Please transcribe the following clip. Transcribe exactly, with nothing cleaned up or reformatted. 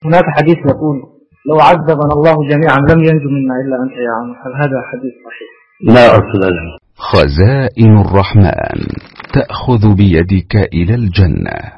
هناك حديث يقول لو عذبنا الله جميعا لم ينجو منا إلا أنت يا عم، هل هذا حديث صحيح؟ لا أصل له. خزائن الرحمن تأخذ بيدك إلى الجنة.